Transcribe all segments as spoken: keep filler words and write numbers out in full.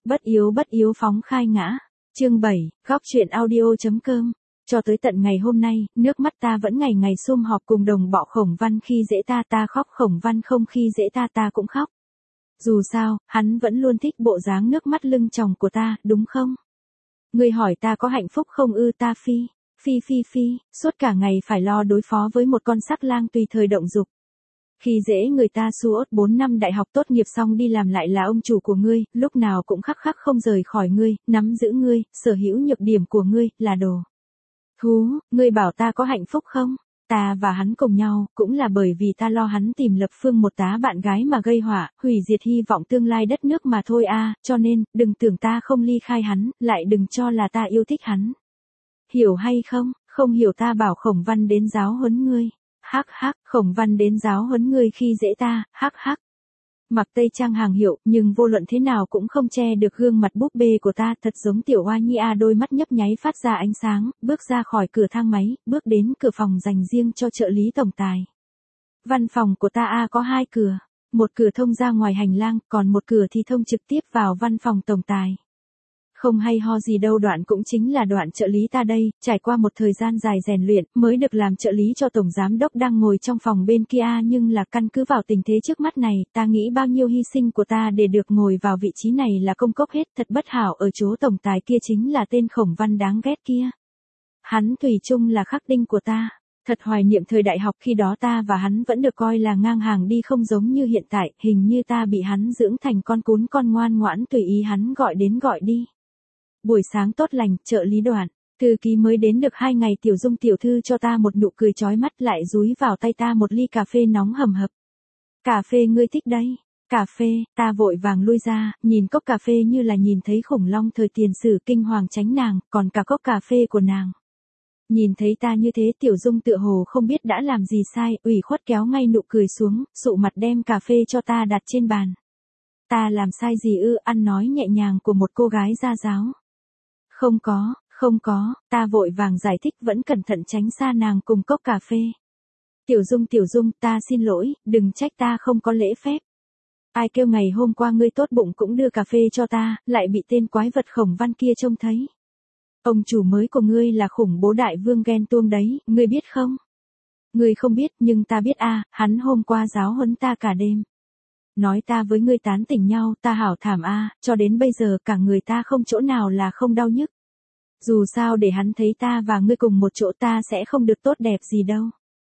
Bất yếu bất yếu phóng khai ngã. Chương bảy, góc chuyện audio.com. Cho tới tận ngày hôm nay, nước mắt ta vẫn ngày ngày sum họp cùng đồng bọ Khổng Văn khi dễ ta ta khóc, Khổng Văn không khi dễ ta ta cũng khóc. Dù sao, hắn vẫn luôn thích bộ dáng nước mắt lưng tròng của ta, đúng không? Ngươi hỏi ta có hạnh phúc không ư? Ta phi, phi phi phi, suốt cả ngày phải lo đối phó với một con sắc lang tùy thời động dục. Khi dễ người ta suốt bốn năm đại học tốt nghiệp xong đi làm lại là ông chủ của ngươi, lúc nào cũng khắc khắc không rời khỏi ngươi, nắm giữ ngươi, sở hữu nhược điểm của ngươi, là đồ thú. Ngươi bảo ta có hạnh phúc không? Ta và hắn cùng nhau, cũng là bởi vì ta lo hắn tìm lập phương một tá bạn gái mà gây họa, hủy diệt hy vọng tương lai đất nước mà thôi a, cho nên, đừng tưởng ta không ly khai hắn, lại đừng cho là ta yêu thích hắn. Hiểu hay không? Không hiểu ta bảo Khổng Văn đến giáo huấn ngươi. Hắc hắc, Khổng Văn đến giáo huấn ngươi khi dễ ta, hắc hắc. Mặc tây trang hàng hiệu, nhưng vô luận thế nào cũng không che được gương mặt búp bê của ta, thật giống tiểu oa nhi a, đôi mắt nhấp nháy phát ra ánh sáng, bước ra khỏi cửa thang máy, bước đến cửa phòng dành riêng cho trợ lý tổng tài. Văn phòng của ta a có hai cửa, một cửa thông ra ngoài hành lang, còn một cửa thì thông trực tiếp vào văn phòng tổng tài. Không hay ho gì đâu, đoạn cũng chính là đoạn trợ lý ta đây, trải qua một thời gian dài rèn luyện, mới được làm trợ lý cho tổng giám đốc đang ngồi trong phòng bên kia, nhưng là căn cứ vào tình thế trước mắt này, ta nghĩ bao nhiêu hy sinh của ta để được ngồi vào vị trí này là công cốc hết, thật bất hảo ở chỗ tổng tài kia chính là tên Khổng Văn đáng ghét kia. Hắn thủy chung là khắc tinh của ta. Thật hoài niệm thời đại học, khi đó ta và hắn vẫn được coi là ngang hàng đi, không giống như hiện tại, hình như ta bị hắn dưỡng thành con cún con ngoan ngoãn tùy ý hắn gọi đến gọi đi. Buổi sáng tốt lành, trợ lý Đoạn. Thư ký mới đến được hai ngày, Tiểu Dung tiểu thư cho ta một nụ cười chói mắt, lại dúi vào tay ta một ly cà phê nóng hầm hập. Cà phê ngươi thích đấy. Cà phê, ta vội vàng lui ra, nhìn cốc cà phê như là nhìn thấy khủng long thời tiền sử, kinh hoàng tránh nàng, còn cả cốc cà phê của nàng. Nhìn thấy ta như thế, Tiểu Dung tựa hồ không biết đã làm gì sai, ủy khuất kéo ngay nụ cười xuống, sụ mặt đem cà phê cho ta đặt trên bàn. Ta làm sai gì ư? Ăn nói nhẹ nhàng của một cô gái gia giáo. Không có, không có, ta vội vàng giải thích, vẫn cẩn thận tránh xa nàng cùng cốc cà phê. Tiểu Dung Tiểu Dung, ta xin lỗi, đừng trách ta không có lễ phép. Ai kêu ngày hôm qua ngươi tốt bụng cũng đưa cà phê cho ta, lại bị tên quái vật Khổng Văn kia trông thấy. Ông chủ mới của ngươi là khủng bố đại vương ghen tuông đấy, ngươi biết không? Ngươi không biết, nhưng ta biết a, hắn hôm qua giáo huấn ta cả đêm. Nói ta với ngươi tán tỉnh nhau, ta hảo thảm a, cho đến bây giờ cả người ta không chỗ nào là không đau nhức. Dù sao để hắn thấy ta và ngươi cùng một chỗ ta sẽ không được tốt đẹp gì đâu.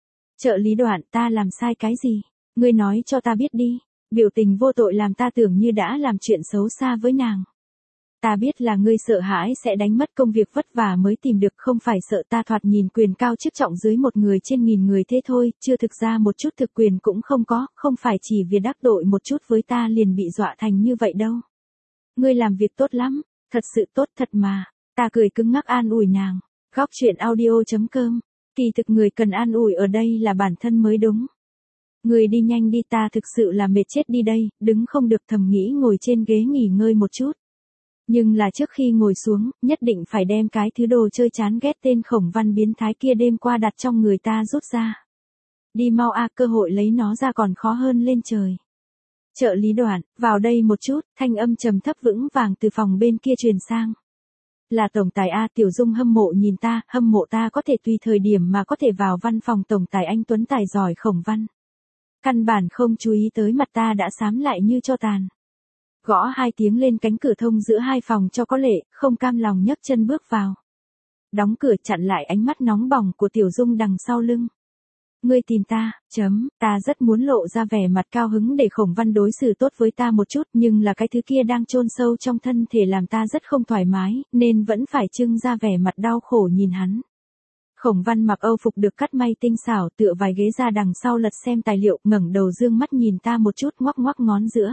Trợ lý Đoạn, ta làm sai cái gì? Ngươi nói cho ta biết đi. Biểu tình vô tội làm ta tưởng như đã làm chuyện xấu xa với nàng. Ta biết là ngươi sợ hãi sẽ đánh mất công việc vất vả mới tìm được, không phải sợ ta thoạt nhìn quyền cao chức trọng dưới một người trên nghìn người thế thôi, chưa thực ra một chút thực quyền cũng không có, không phải chỉ vì đắc tội một chút với ta liền bị dọa thành như vậy đâu. Ngươi làm việc tốt lắm, thật sự tốt thật mà. Ta cười cứng ngắc an ủi nàng. Góc chuyện audio.com. Kỳ thực người cần an ủi ở đây là bản thân mới đúng. Ngươi đi nhanh đi, ta thực sự là mệt chết đi đây, đứng không được, thầm nghĩ ngồi trên ghế nghỉ ngơi một chút. Nhưng là trước khi ngồi xuống, nhất định phải đem cái thứ đồ chơi chán ghét tên Khổng Văn biến thái kia đêm qua đặt trong người ta rút ra. Đi mau a, cơ hội lấy nó ra còn khó hơn lên trời. Trợ lý Đoạn, vào đây một chút, thanh âm trầm thấp vững vàng từ phòng bên kia truyền sang. Là tổng tài a. Tiểu Dung hâm mộ nhìn ta, hâm mộ ta có thể tùy thời điểm mà có thể vào văn phòng tổng tài anh tuấn tài giỏi Khổng Văn. Căn bản không chú ý tới mặt ta đã xám lại như tro tàn. Gõ hai tiếng lên cánh cửa thông giữa hai phòng cho có lệ, không cam lòng nhấc chân bước vào. Đóng cửa chặn lại ánh mắt nóng bỏng của Tiểu Dung đằng sau lưng. Ngươi tìm ta, chấm, ta rất muốn lộ ra vẻ mặt cao hứng để Khổng Văn đối xử tốt với ta một chút, nhưng là cái thứ kia đang chôn sâu trong thân thể làm ta rất không thoải mái, nên vẫn phải trưng ra vẻ mặt đau khổ nhìn hắn. Khổng Văn mặc âu phục được cắt may tinh xảo, tựa vài ghế ra đằng sau lật xem tài liệu, ngẩng đầu dương mắt nhìn ta một chút, ngoắc ngoắc ngón giữa.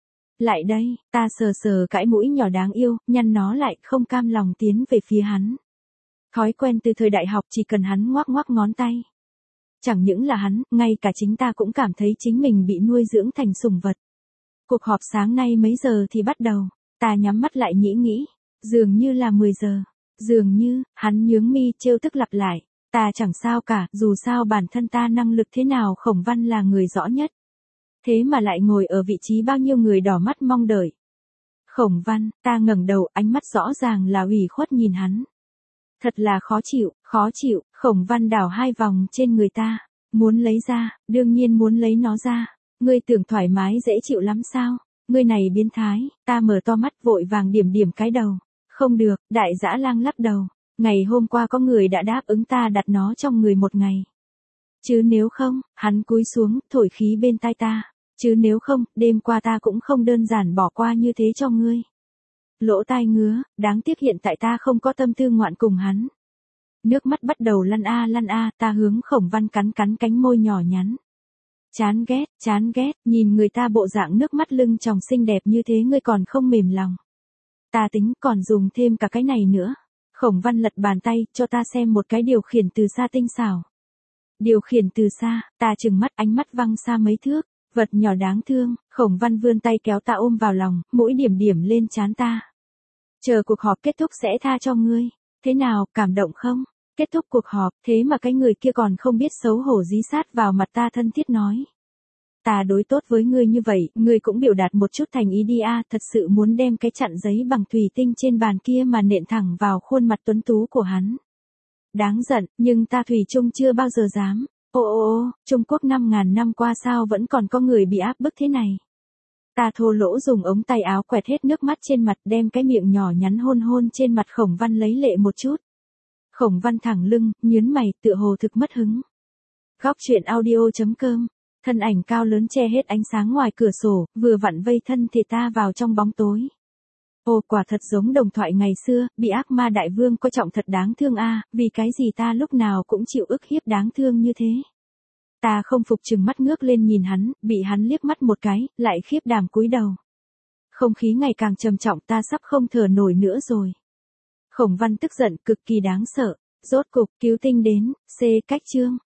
Lại đây, ta sờ sờ cái mũi nhỏ đáng yêu, nhăn nó lại, không cam lòng tiến về phía hắn. Thói quen từ thời đại học, chỉ cần hắn ngoắc ngoắc ngón tay. Chẳng những là hắn, ngay cả chính ta cũng cảm thấy chính mình bị nuôi dưỡng thành sủng vật. Cuộc họp sáng nay mấy giờ thì bắt đầu? Ta nhắm mắt lại nghĩ nghĩ. Dường như là mười giờ. Dường như, hắn nhướng mi trêu tức lặp lại. Ta chẳng sao cả, dù sao bản thân ta năng lực thế nào Khổng Văn là người rõ nhất. Thế mà lại ngồi ở vị trí bao nhiêu người đỏ mắt mong đợi. Khổng Văn, ta ngẩng đầu, ánh mắt rõ ràng là ủy khuất nhìn hắn. Thật là khó chịu, khó chịu, Khổng Văn đảo hai vòng trên người ta. Muốn lấy ra, đương nhiên muốn lấy nó ra. Ngươi tưởng thoải mái dễ chịu lắm sao? Ngươi này biến thái, ta mở to mắt vội vàng điểm điểm cái đầu. Không được, đại dã lang lắc đầu. Ngày hôm qua có người đã đáp ứng ta đặt nó trong người một ngày. Chứ nếu không, hắn cúi xuống, thổi khí bên tai ta. Chứ nếu không, đêm qua ta cũng không đơn giản bỏ qua như thế cho ngươi. Lỗ tai ngứa, đáng tiếc hiện tại ta không có tâm tư ngoạn cùng hắn. Nước mắt bắt đầu lăn a lăn a, ta hướng Khổng Văn cắn cắn cánh môi nhỏ nhắn. Chán ghét, chán ghét, nhìn người ta bộ dạng nước mắt lưng tròng xinh đẹp như thế ngươi còn không mềm lòng. Ta tính còn dùng thêm cả cái này nữa. Khổng Văn lật bàn tay, cho ta xem một cái điều khiển từ xa tinh xảo. Điều khiển từ xa, ta trừng mắt ánh mắt văng xa mấy thước, vật nhỏ đáng thương, Khổng Văn vươn tay kéo ta ôm vào lòng, mũi điểm điểm lên trán ta. Chờ cuộc họp kết thúc sẽ tha cho ngươi. Thế nào, cảm động không? Kết thúc cuộc họp, thế mà cái người kia còn không biết xấu hổ dí sát vào mặt ta thân thiết nói. Ta đối tốt với ngươi như vậy, ngươi cũng biểu đạt một chút thành ý đi a, thật sự muốn đem cái chặn giấy bằng thủy tinh trên bàn kia mà nện thẳng vào khuôn mặt tuấn tú của hắn. Đáng giận, nhưng ta thủy chung chưa bao giờ dám. Ô ô ô, Trung Quốc năm ngàn năm qua sao vẫn còn có người bị áp bức thế này. Ta thô lỗ dùng ống tay áo quẹt hết nước mắt trên mặt đem cái miệng nhỏ nhắn hôn hôn trên mặt Khổng Văn lấy lệ một chút. Khổng Văn thẳng lưng, nhướng mày, tựa hồ thực mất hứng. Góc truyện audio chấm com, thân ảnh cao lớn che hết ánh sáng ngoài cửa sổ, vừa vặn vây thân thể ta vào trong bóng tối. Ồ, quả thật giống đồng thoại ngày xưa, bị ác ma đại vương coi trọng thật đáng thương a, vì cái gì ta lúc nào cũng chịu ức hiếp đáng thương như thế. Ta không phục chừng mắt ngước lên nhìn hắn, bị hắn liếc mắt một cái, lại khiếp đảm cúi đầu. Không khí ngày càng trầm trọng, ta sắp không thở nổi nữa rồi. Khổng Văn tức giận cực kỳ đáng sợ. Rốt cục, cứu tinh đến, C cách chương.